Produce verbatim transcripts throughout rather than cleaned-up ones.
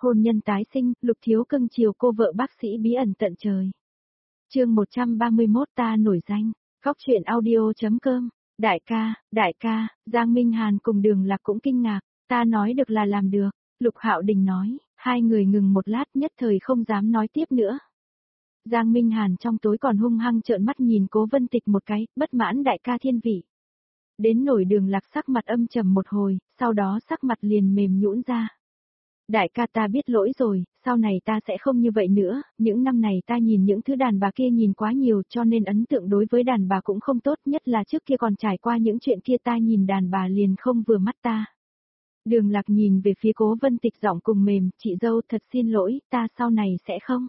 Hôn nhân tái sinh, Lục Thiếu cưng chiều cô vợ bác sĩ bí ẩn tận trời. Chương một trăm ba mươi mốt ta nổi danh, góc truyện audio chấm com. Đại ca, đại ca, Giang Minh Hàn cùng Đường Lạc cũng kinh ngạc, ta nói được là làm được, Lục Hạo Đình nói, hai người ngừng một lát nhất thời không dám nói tiếp nữa. Giang Minh Hàn trong tối còn hung hăng trợn mắt nhìn Cố Vân Tịch một cái, bất mãn đại ca thiên vị. Đến nổi Đường Lạc sắc mặt âm trầm một hồi, sau đó sắc mặt liền mềm nhũn ra. Đại ca ta biết lỗi rồi, sau này ta sẽ không như vậy nữa, những năm này ta nhìn những thứ đàn bà kia nhìn quá nhiều cho nên ấn tượng đối với đàn bà cũng không tốt, nhất là trước kia còn trải qua những chuyện kia ta nhìn đàn bà liền không vừa mắt ta. Đường Lạc nhìn về phía Cố Vân Tịch giọng cùng mềm, chị dâu thật xin lỗi, ta sau này sẽ không.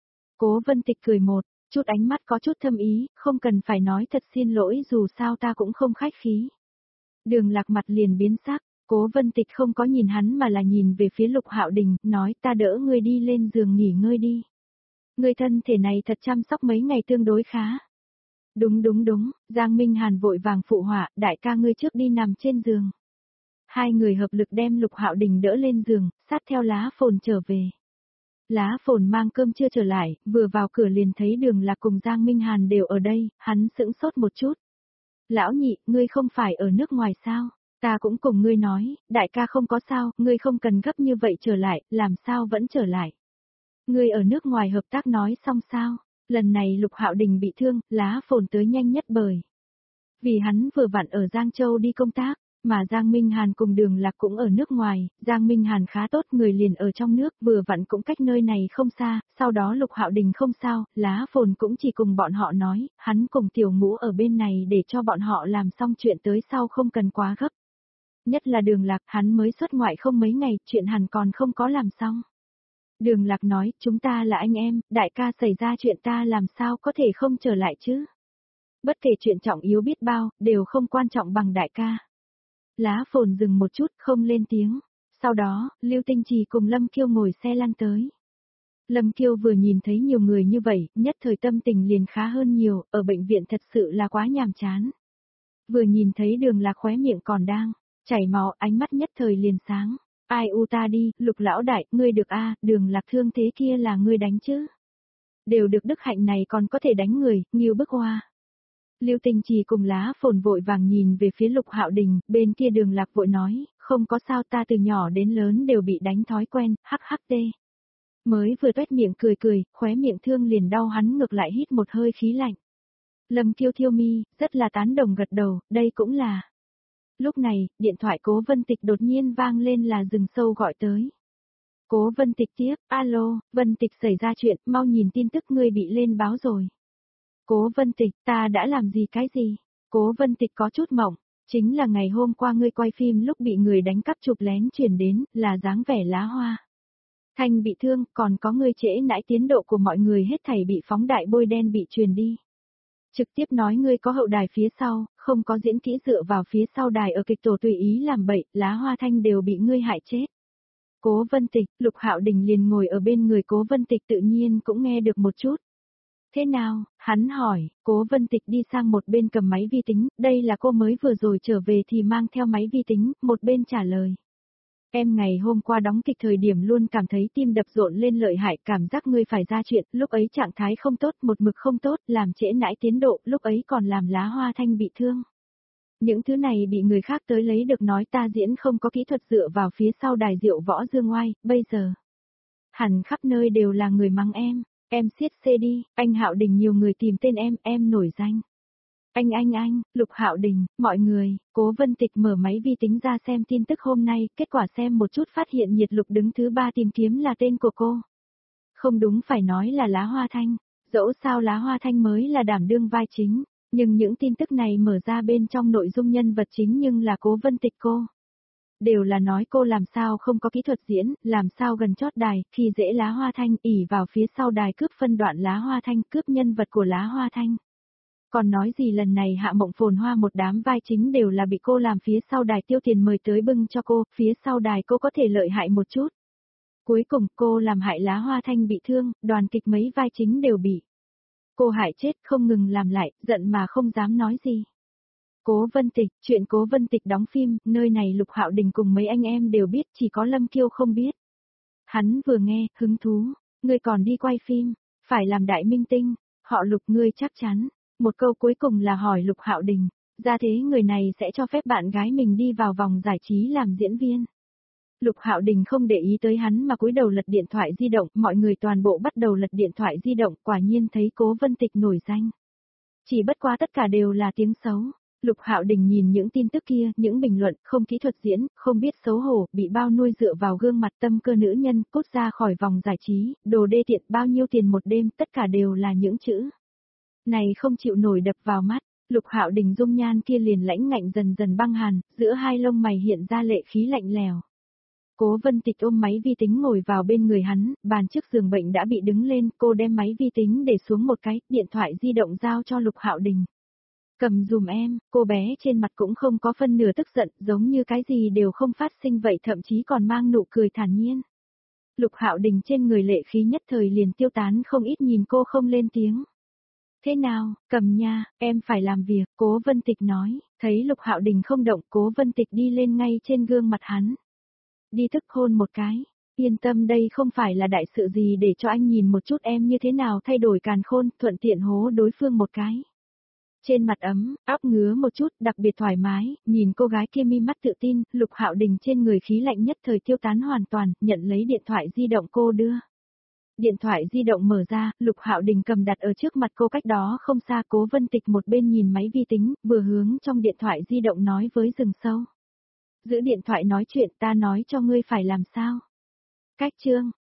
Cố Vân Tịch cười một, chút ánh mắt có chút thâm ý, không cần phải nói thật xin lỗi dù sao ta cũng không khách khí. Đường Lạc mặt liền biến sắc. Cố Vân Tịch không có nhìn hắn mà là nhìn về phía Lục Hạo Đình, nói ta đỡ ngươi đi lên giường nghỉ ngơi đi. Ngươi thân thể này thật chăm sóc mấy ngày tương đối khá. Đúng đúng đúng, Giang Minh Hàn vội vàng phụ họa, đại ca ngươi trước đi nằm trên giường. Hai người hợp lực đem Lục Hạo Đình đỡ lên giường, sát theo Lá Phồn trở về. Lá Phồn mang cơm chưa trở lại, vừa vào cửa liền thấy Đường Lạc cùng Giang Minh Hàn đều ở đây, hắn sững sốt một chút. Lão nhị, ngươi không phải ở nước ngoài sao? Ta cũng cùng ngươi nói, đại ca không có sao, ngươi không cần gấp như vậy trở lại, làm sao vẫn trở lại. Ngươi ở nước ngoài hợp tác nói xong sao, lần này Lục Hạo Đình bị thương, Lá Phồn tới nhanh nhất bởi. Vì hắn vừa vặn ở Giang Châu đi công tác, mà Giang Minh Hàn cùng Đường Lạc cũng ở nước ngoài, Giang Minh Hàn khá tốt người liền ở trong nước, vừa vặn cũng cách nơi này không xa, sau đó Lục Hạo Đình không sao, Lá Phồn cũng chỉ cùng bọn họ nói, hắn cùng Tiểu Ngũ ở bên này để cho bọn họ làm xong chuyện tới sau không cần quá gấp. Nhất là Đường Lạc, hắn mới xuất ngoại không mấy ngày, chuyện hẳn còn không có làm xong. Đường Lạc nói, chúng ta là anh em, đại ca xảy ra chuyện ta làm sao có thể không trở lại chứ. Bất kể chuyện trọng yếu biết bao, đều không quan trọng bằng đại ca. Lá Phồn dừng một chút, không lên tiếng. Sau đó, Lưu Tinh Trì cùng Lâm Kiêu ngồi xe lăn tới. Lâm Kiêu vừa nhìn thấy nhiều người như vậy, nhất thời tâm tình liền khá hơn nhiều, ở bệnh viện thật sự là quá nhàm chán. Vừa nhìn thấy Đường Lạc khóe miệng còn đang chảy máu, ánh mắt nhất thời liền sáng. Ai u ta đi, Lục lão đại, ngươi được a, à, Đường Lạc thương thế kia là ngươi đánh chứ. Đều được đức hạnh này còn có thể đánh người, nghiêu bức hoa. Lưu Tinh Trì cùng Lá Phồn vội vàng nhìn về phía Lục Hạo Đình, bên kia Đường Lạc vội nói, không có sao ta từ nhỏ đến lớn đều bị đánh thói quen, hắc hắc tê. Mới vừa tuét miệng cười cười, khóe miệng thương liền đau hắn ngược lại hít một hơi khí lạnh. Lâm Kiêu Thiêu Mi, rất là tán đồng gật đầu, đây cũng là. Lúc này, điện thoại Cố Vân Tịch đột nhiên vang lên là Rừng Sâu gọi tới. Cố Vân Tịch tiếp, alo, Vân Tịch xảy ra chuyện, mau nhìn tin tức ngươi bị lên báo rồi. Cố Vân Tịch, ta đã làm gì cái gì? Cố Vân Tịch có chút mộng, chính là ngày hôm qua ngươi quay phim lúc bị người đánh cắp chụp lén truyền đến, là dáng vẻ Lá Hoa Thanh bị thương, còn có ngươi trễ nãi tiến độ của mọi người hết thảy bị phóng đại bôi đen bị truyền đi. Trực tiếp nói ngươi có hậu đài phía sau, không có diễn kỹ dựa vào phía sau đài ở kịch tổ tùy ý làm bậy, Lá Hoa Thanh đều bị ngươi hại chết. Cố Vân Tịch, Lục Hạo Đình liền ngồi ở bên người Cố Vân Tịch tự nhiên cũng nghe được một chút. Thế nào, hắn hỏi, Cố Vân Tịch đi sang một bên cầm máy vi tính, đây là cô mới vừa rồi trở về thì mang theo máy vi tính, một bên trả lời. Em ngày hôm qua đóng kịch thời điểm luôn cảm thấy tim đập rộn lên lợi hại, cảm giác ngươi phải ra chuyện, lúc ấy trạng thái không tốt, một mực không tốt, làm trễ nãi tiến độ, lúc ấy còn làm Lá Hoa Thanh bị thương. Những thứ này bị người khác tới lấy được nói ta diễn không có kỹ thuật dựa vào phía sau đài Diệu Võ Dương Oai, bây giờ. Hẳn khắp nơi đều là người mắng em, em siết xê đi, anh Hạo Đình nhiều người tìm tên em, em nổi danh. Anh anh anh, Lục Hạo Đình, mọi người, Cố Vân Tịch mở máy vi tính ra xem tin tức hôm nay, kết quả xem một chút phát hiện Nhiệt Lục đứng thứ ba tìm kiếm là tên của cô. Không đúng phải nói là Lá Hoa Thanh, dẫu sao Lá Hoa Thanh mới là đảm đương vai chính, nhưng những tin tức này mở ra bên trong nội dung nhân vật chính nhưng là Cố Vân Tịch cô. Đều là nói cô làm sao không có kỹ thuật diễn, làm sao gần chót đài, khi dễ Lá Hoa Thanh ỉ vào phía sau đài cướp phân đoạn Lá Hoa Thanh, cướp nhân vật của Lá Hoa Thanh. Còn nói gì lần này Hạ Mộng Phồn Hoa một đám vai chính đều là bị cô làm phía sau đài tiêu tiền mời tới bưng cho cô, phía sau đài cô có thể lợi hại một chút. Cuối cùng cô làm hại Lá Hoa Thanh bị thương, đoàn kịch mấy vai chính đều bị. Cô hại chết không ngừng làm lại, giận mà không dám nói gì. Cố Vân Tịch, chuyện Cố Vân Tịch đóng phim, nơi này Lục Hạo Đình cùng mấy anh em đều biết, chỉ có Lâm Kiêu không biết. Hắn vừa nghe, hứng thú, ngươi còn đi quay phim, phải làm đại minh tinh, họ Lục ngươi chắc chắn. Một câu cuối cùng là hỏi Lục Hạo Đình, ra thế người này sẽ cho phép bạn gái mình đi vào vòng giải trí làm diễn viên. Lục Hạo Đình không để ý tới hắn mà cúi đầu lật điện thoại di động, mọi người toàn bộ bắt đầu lật điện thoại di động, quả nhiên thấy Cố Vân Tịch nổi danh. Chỉ bất quá tất cả đều là tiếng xấu. Lục Hạo Đình nhìn những tin tức kia, những bình luận, không kỹ thuật diễn, không biết xấu hổ, bị bao nuôi dựa vào gương mặt tâm cơ nữ nhân, cút ra khỏi vòng giải trí, đồ đê tiện bao nhiêu tiền một đêm, tất cả đều là những chữ này không chịu nổi đập vào mắt. Lục Hạo Đình dung nhan kia liền lãnh ngạnh dần dần băng hàn, giữa hai lông mày hiện ra lệ khí lạnh lèo. Cố Vân Tịch ôm máy vi tính ngồi vào bên người hắn, bàn trước giường bệnh đã bị đứng lên, cô đem máy vi tính để xuống một cái, điện thoại di động giao cho Lục Hạo Đình. Cầm dùm em, cô bé trên mặt cũng không có phân nửa tức giận, giống như cái gì đều không phát sinh vậy, thậm chí còn mang nụ cười thản nhiên. Lục Hạo Đình trên người lệ khí nhất thời liền tiêu tán, không ít nhìn cô không lên tiếng. Thế nào, cầm nha, em phải làm việc, Cố Vân Tịch nói, thấy Lục Hạo Đình không động, Cố Vân Tịch đi lên ngay trên gương mặt hắn. Đi thức hôn một cái, yên tâm đây không phải là đại sự gì để cho anh nhìn một chút em như thế nào thay đổi càn khôn, thuận tiện hố đối phương một cái. Trên mặt ấm, óc ngứa một chút, đặc biệt thoải mái, nhìn cô gái kia mi mắt tự tin, Lục Hạo Đình trên người khí lạnh nhất thời tiêu tán hoàn toàn, nhận lấy điện thoại di động cô đưa. Điện thoại di động mở ra, Lục Hạo Đình cầm đặt ở trước mặt cô cách đó không xa. Cố Vân Tịch một bên nhìn máy vi tính, vừa hướng trong điện thoại di động nói với rừng sâu. Giữ điện thoại nói chuyện, ta nói cho ngươi phải làm sao. Cách chương.